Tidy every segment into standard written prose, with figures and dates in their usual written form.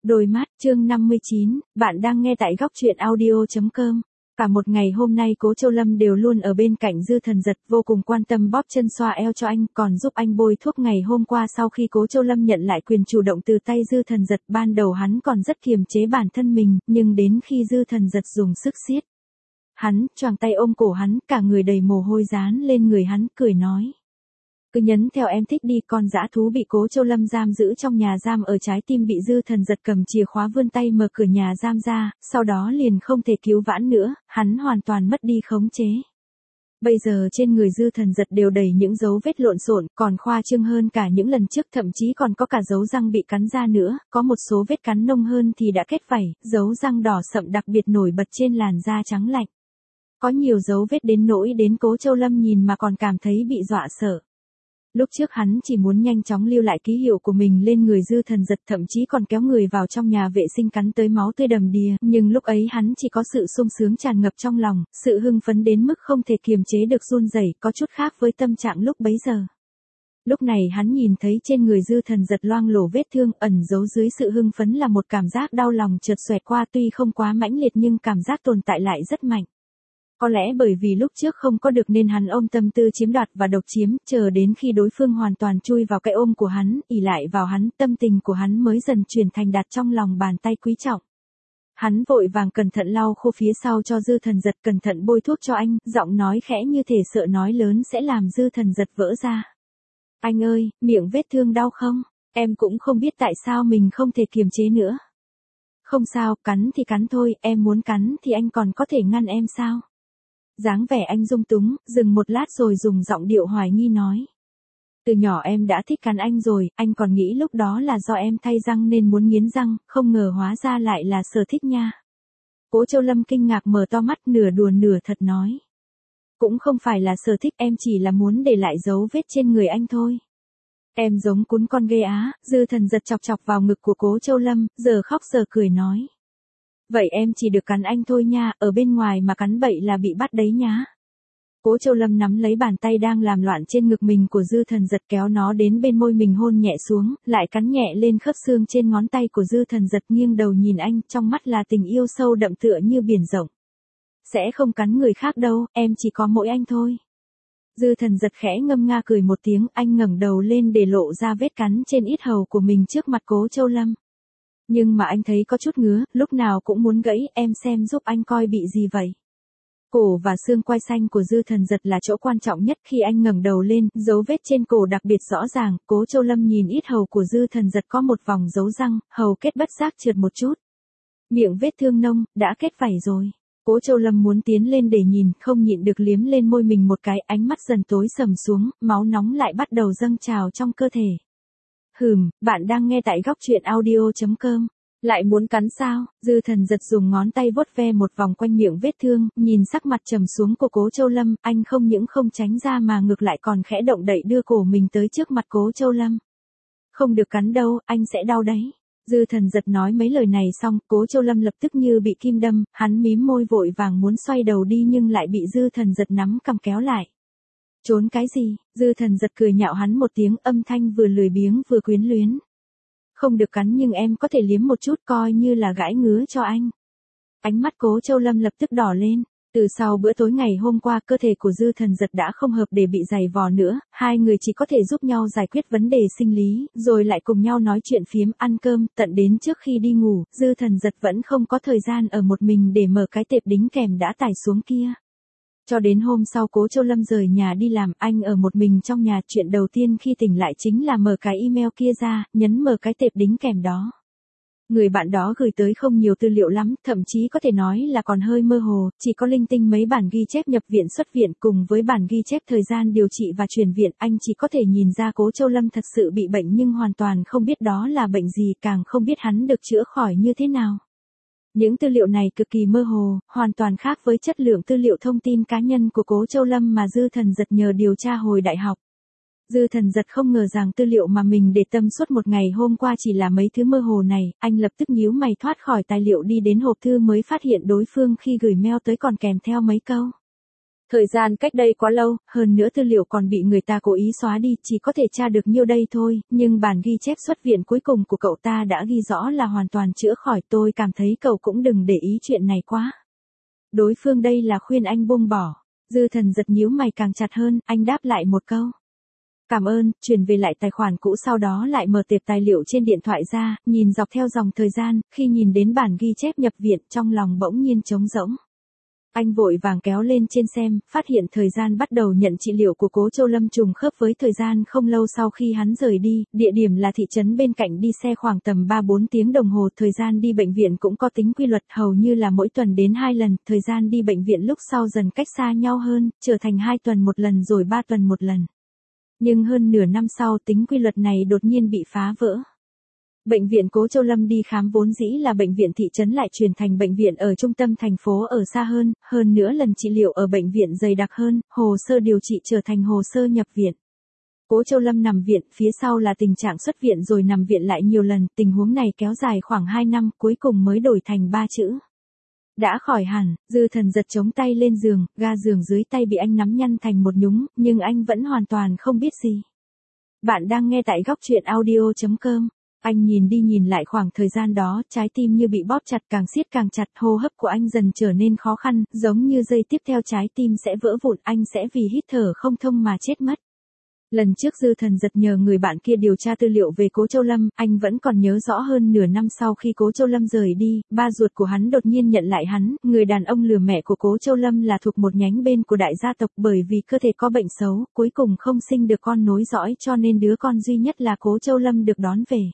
Đôi mắt, chương 59, bạn đang nghe tại góc truyện audio.com. Cả một ngày hôm nay Cố Châu Lâm đều luôn ở bên cạnh Dư Thần Giật, vô cùng quan tâm bóp chân xoa eo cho anh, còn giúp anh bôi thuốc. Ngày hôm qua sau khi Cố Châu Lâm nhận lại quyền chủ động từ tay Dư Thần Giật, ban đầu hắn còn rất kiềm chế bản thân mình, nhưng đến khi Dư Thần Giật dùng sức siết hắn, choàng tay ôm cổ hắn, cả người đầy mồ hôi dán lên người hắn, cười nói: cứ nhấn theo em thích đi. Con dã thú bị Cố Châu Lâm giam giữ trong nhà giam ở trái tim bị Dư Thần Giật cầm chìa khóa vươn tay mở cửa nhà giam ra, sau đó liền không thể cứu vãn nữa, hắn hoàn toàn mất đi khống chế. Bây giờ trên người Dư Thần Giật đều đầy những dấu vết lộn xộn, còn khoa trương hơn cả những lần trước, thậm chí còn có cả dấu răng bị cắn ra nữa, có một số vết cắn nông hơn thì đã kết vảy, dấu răng đỏ sậm đặc biệt nổi bật trên làn da trắng lạnh. Có nhiều dấu vết đến nỗi đến Cố Châu Lâm nhìn mà còn cảm thấy bị dọa sợ. Lúc trước hắn chỉ muốn nhanh chóng lưu lại ký hiệu của mình lên người Dư Thần Giật, thậm chí còn kéo người vào trong nhà vệ sinh cắn tới máu tươi đầm đìa, nhưng lúc ấy hắn chỉ có sự sung sướng tràn ngập trong lòng, sự hưng phấn đến mức không thể kiềm chế được run rẩy, có chút khác với tâm trạng lúc bấy giờ. Lúc này hắn nhìn thấy trên người Dư Thần Giật loang lổ vết thương, ẩn giấu dưới sự hưng phấn là một cảm giác đau lòng chợt xoẹt qua, tuy không quá mãnh liệt nhưng cảm giác tồn tại lại rất mạnh. Có lẽ bởi vì lúc trước không có được nên hắn ôm tâm tư chiếm đoạt và độc chiếm, chờ đến khi đối phương hoàn toàn chui vào cái ôm của hắn, ỷ lại vào hắn, tâm tình của hắn mới dần chuyển thành đặt trong lòng bàn tay quý trọng. Hắn vội vàng cẩn thận lau khô phía sau cho Dư Thần Giật, cẩn thận bôi thuốc cho anh, giọng nói khẽ như thể sợ nói lớn sẽ làm Dư Thần Giật vỡ ra. Anh ơi, miệng vết thương đau không? Em cũng không biết tại sao mình không thể kiềm chế nữa. Không sao, cắn thì cắn thôi, em muốn cắn thì anh còn có thể ngăn em sao? Dáng vẻ anh dung túng, dừng một lát rồi dùng giọng điệu hoài nghi nói: từ nhỏ em đã thích cắn anh rồi, anh còn nghĩ lúc đó là do em thay răng nên muốn nghiến răng, không ngờ hóa ra lại là sở thích nha. Cố Châu Lâm kinh ngạc mở to mắt, nửa đùa nửa thật nói: cũng không phải là sở thích, em chỉ là muốn để lại dấu vết trên người anh thôi. Em giống cún con ghê á. Dư Thần Giật chọc chọc vào ngực của Cố Châu Lâm, giờ khóc giờ cười nói: vậy em chỉ được cắn anh thôi nha, ở bên ngoài mà cắn bậy là bị bắt đấy nhá. Cố Châu Lâm nắm lấy bàn tay đang làm loạn trên ngực mình của Dư Thần Giật, kéo nó đến bên môi mình hôn nhẹ xuống, lại cắn nhẹ lên khớp xương trên ngón tay của Dư Thần Giật, nghiêng đầu nhìn anh, trong mắt là tình yêu sâu đậm tựa như biển rộng. Sẽ không cắn người khác đâu, em chỉ có mỗi anh thôi. Dư Thần Giật khẽ ngâm nga cười một tiếng, anh ngẩng đầu lên để lộ ra vết cắn trên yết hầu của mình trước mặt Cố Châu Lâm. Nhưng mà anh thấy có chút ngứa, lúc nào cũng muốn gãy, em xem giúp anh coi bị gì vậy. Cổ và xương quai xanh của Dư Thần Giật là chỗ quan trọng nhất. Khi anh ngẩng đầu lên, dấu vết trên cổ đặc biệt rõ ràng. Cố Châu Lâm nhìn yết hầu của Dư Thần Giật có một vòng dấu răng, hầu kết bất giác trượt một chút. Miệng vết thương nông, đã kết vảy rồi. Cố Châu Lâm muốn tiến lên để nhìn, không nhịn được liếm lên môi mình một cái, ánh mắt dần tối sầm xuống, máu nóng lại bắt đầu dâng trào trong cơ thể. Bạn đang nghe tại góc truyện audio.com. Lại muốn cắn sao? Dư Thần Giật dùng ngón tay vuốt ve một vòng quanh miệng vết thương, nhìn sắc mặt trầm xuống của Cố Châu Lâm, anh không những không tránh ra mà ngược lại còn khẽ động đậy đưa cổ mình tới trước mặt Cố Châu Lâm. Không được cắn đâu, anh sẽ đau đấy. Dư Thần Giật nói mấy lời này xong, Cố Châu Lâm lập tức như bị kim đâm, hắn mím môi vội vàng muốn xoay đầu đi nhưng lại bị Dư Thần Giật nắm cằm kéo lại. Trốn cái gì? Dư Thần Giật cười nhạo hắn một tiếng, âm thanh vừa lười biếng vừa quyến luyến. Không được cắn nhưng em có thể liếm một chút coi như là gãi ngứa cho anh. Ánh mắt Cố Châu Lâm lập tức đỏ lên. Từ sau bữa tối ngày hôm qua, cơ thể của Dư Thần Giật đã không hợp để bị giày vò nữa, hai người chỉ có thể giúp nhau giải quyết vấn đề sinh lý, rồi lại cùng nhau nói chuyện phiếm, ăn cơm, tận đến trước khi đi ngủ, Dư Thần Giật vẫn không có thời gian ở một mình để mở cái tệp đính kèm đã tải xuống kia. Cho đến hôm sau Cố Châu Lâm rời nhà đi làm, anh ở một mình trong nhà, chuyện đầu tiên khi tỉnh lại chính là mở cái email kia ra, nhấn mở cái tệp đính kèm đó. Người bạn đó gửi tới không nhiều tư liệu lắm, thậm chí có thể nói là còn hơi mơ hồ, chỉ có linh tinh mấy bản ghi chép nhập viện xuất viện cùng với bản ghi chép thời gian điều trị và chuyển viện. Anh chỉ có thể nhìn ra Cố Châu Lâm thật sự bị bệnh nhưng hoàn toàn không biết đó là bệnh gì, càng không biết hắn được chữa khỏi như thế nào. Những tư liệu này cực kỳ mơ hồ, hoàn toàn khác với chất lượng tư liệu thông tin cá nhân của Cố Châu Lâm mà Dư Thần Giật nhờ điều tra hồi đại học. Dư Thần Giật không ngờ rằng tư liệu mà mình để tâm suốt một ngày hôm qua chỉ là mấy thứ mơ hồ này, anh lập tức nhíu mày thoát khỏi tài liệu đi đến hộp thư mới phát hiện đối phương khi gửi mail tới còn kèm theo mấy câu. Thời gian cách đây quá lâu, hơn nữa tư liệu còn bị người ta cố ý xóa đi, chỉ có thể tra được nhiêu đây thôi, nhưng bản ghi chép xuất viện cuối cùng của cậu ta đã ghi rõ là hoàn toàn chữa khỏi, tôi cảm thấy cậu cũng đừng để ý chuyện này quá. Đối phương đây là khuyên anh buông bỏ. Dư Thần giật nhíu mày càng chặt hơn, anh đáp lại một câu. Cảm ơn, chuyển về lại tài khoản cũ, sau đó lại mở tệp tài liệu trên điện thoại ra, nhìn dọc theo dòng thời gian, khi nhìn đến bản ghi chép nhập viện trong lòng bỗng nhiên trống rỗng. Anh vội vàng kéo lên trên xem, phát hiện thời gian bắt đầu nhận trị liệu của Cố Châu Lâm trùng khớp với thời gian không lâu sau khi hắn rời đi, địa điểm là thị trấn bên cạnh, đi xe khoảng tầm 3-4 tiếng đồng hồ, thời gian đi bệnh viện cũng có tính quy luật, hầu như là mỗi tuần đến 2 lần, thời gian đi bệnh viện lúc sau dần cách xa nhau hơn, trở thành 2 tuần một lần rồi 3 tuần một lần. Nhưng hơn nửa năm sau tính quy luật này đột nhiên bị phá vỡ. Bệnh viện Cố Châu Lâm đi khám vốn dĩ là bệnh viện thị trấn lại chuyển thành bệnh viện ở trung tâm thành phố ở xa hơn nữa lần trị liệu ở bệnh viện dày đặc hơn, hồ sơ điều trị trở thành hồ sơ nhập viện. Cố Châu Lâm nằm viện, phía sau là tình trạng xuất viện rồi nằm viện lại nhiều lần, tình huống này kéo dài khoảng 2 năm, cuối cùng mới đổi thành 3 chữ. Đã khỏi hẳn. Dư Thần giật chống tay lên giường, ga giường dưới tay bị anh nắm nhăn thành một nhúng, nhưng anh vẫn hoàn toàn không biết gì. Bạn đang nghe tại góc truyện audio.com. Anh nhìn đi nhìn lại khoảng thời gian đó, trái tim như bị bóp chặt, càng siết càng chặt, hô hấp của anh dần trở nên khó khăn, giống như giây tiếp theo trái tim sẽ vỡ vụn, anh sẽ vì hít thở không thông mà chết mất. Lần trước Dư Thần giật nhờ người bạn kia điều tra tư liệu về Cố Châu Lâm, anh vẫn còn nhớ rõ hơn nửa năm sau khi Cố Châu Lâm rời đi, ba ruột của hắn đột nhiên nhận lại hắn, người đàn ông lừa mẹ của Cố Châu Lâm là thuộc một nhánh bên của đại gia tộc, bởi vì cơ thể có bệnh xấu, cuối cùng không sinh được con nối dõi, cho nên đứa con duy nhất là Cố Châu Lâm được đón về.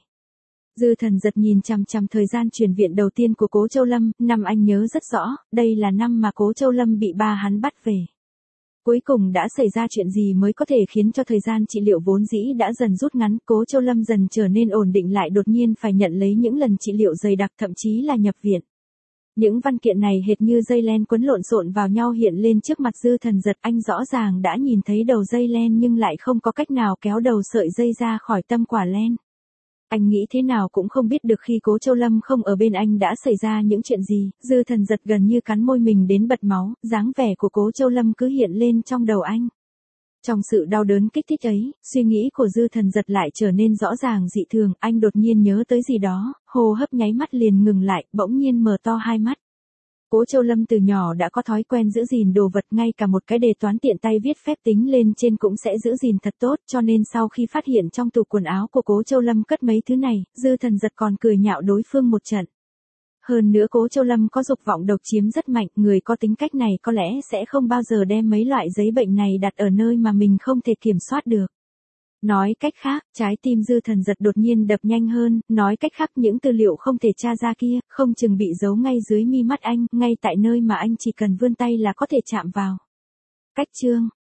Dư Thần giật nhìn chằm chằm thời gian chuyển viện đầu tiên của Cố Châu Lâm, năm anh nhớ rất rõ, đây là năm mà Cố Châu Lâm bị ba hắn bắt về. Cuối cùng đã xảy ra chuyện gì mới có thể khiến cho thời gian trị liệu vốn dĩ đã dần rút ngắn, Cố Châu Lâm dần trở nên ổn định lại, đột nhiên phải nhận lấy những lần trị liệu dày đặc, thậm chí là nhập viện. Những văn kiện này hệt như dây len quấn lộn xộn vào nhau hiện lên trước mặt Dư Thần giật, anh rõ ràng đã nhìn thấy đầu dây len nhưng lại không có cách nào kéo đầu sợi dây ra khỏi tâm quả len. Anh nghĩ thế nào cũng không biết được khi Cố Châu Lâm không ở bên anh đã xảy ra những chuyện gì, Dư Thần giật gần như cắn môi mình đến bật máu, dáng vẻ của Cố Châu Lâm cứ hiện lên trong đầu anh. Trong sự đau đớn kích thích ấy, suy nghĩ của Dư Thần giật lại trở nên rõ ràng dị thường, anh đột nhiên nhớ tới gì đó, hô hấp nháy mắt liền ngừng lại, bỗng nhiên mở to hai mắt. Cố Châu Lâm từ nhỏ đã có thói quen giữ gìn đồ vật, ngay cả một cái đề toán tiện tay viết phép tính lên trên cũng sẽ giữ gìn thật tốt, cho nên sau khi phát hiện trong tủ quần áo của Cố Châu Lâm cất mấy thứ này, Dư Thần giật còn cười nhạo đối phương một trận. Hơn nữa Cố Châu Lâm có dục vọng độc chiếm rất mạnh, người có tính cách này có lẽ sẽ không bao giờ đem mấy loại giấy bệnh này đặt ở nơi mà mình không thể kiểm soát được. Nói cách khác, trái tim Dư Thần giật đột nhiên đập nhanh hơn, nói cách khác những tư liệu không thể tra ra kia, không chừng bị giấu ngay dưới mi mắt anh, ngay tại nơi mà anh chỉ cần vươn tay là có thể chạm vào. Cách chương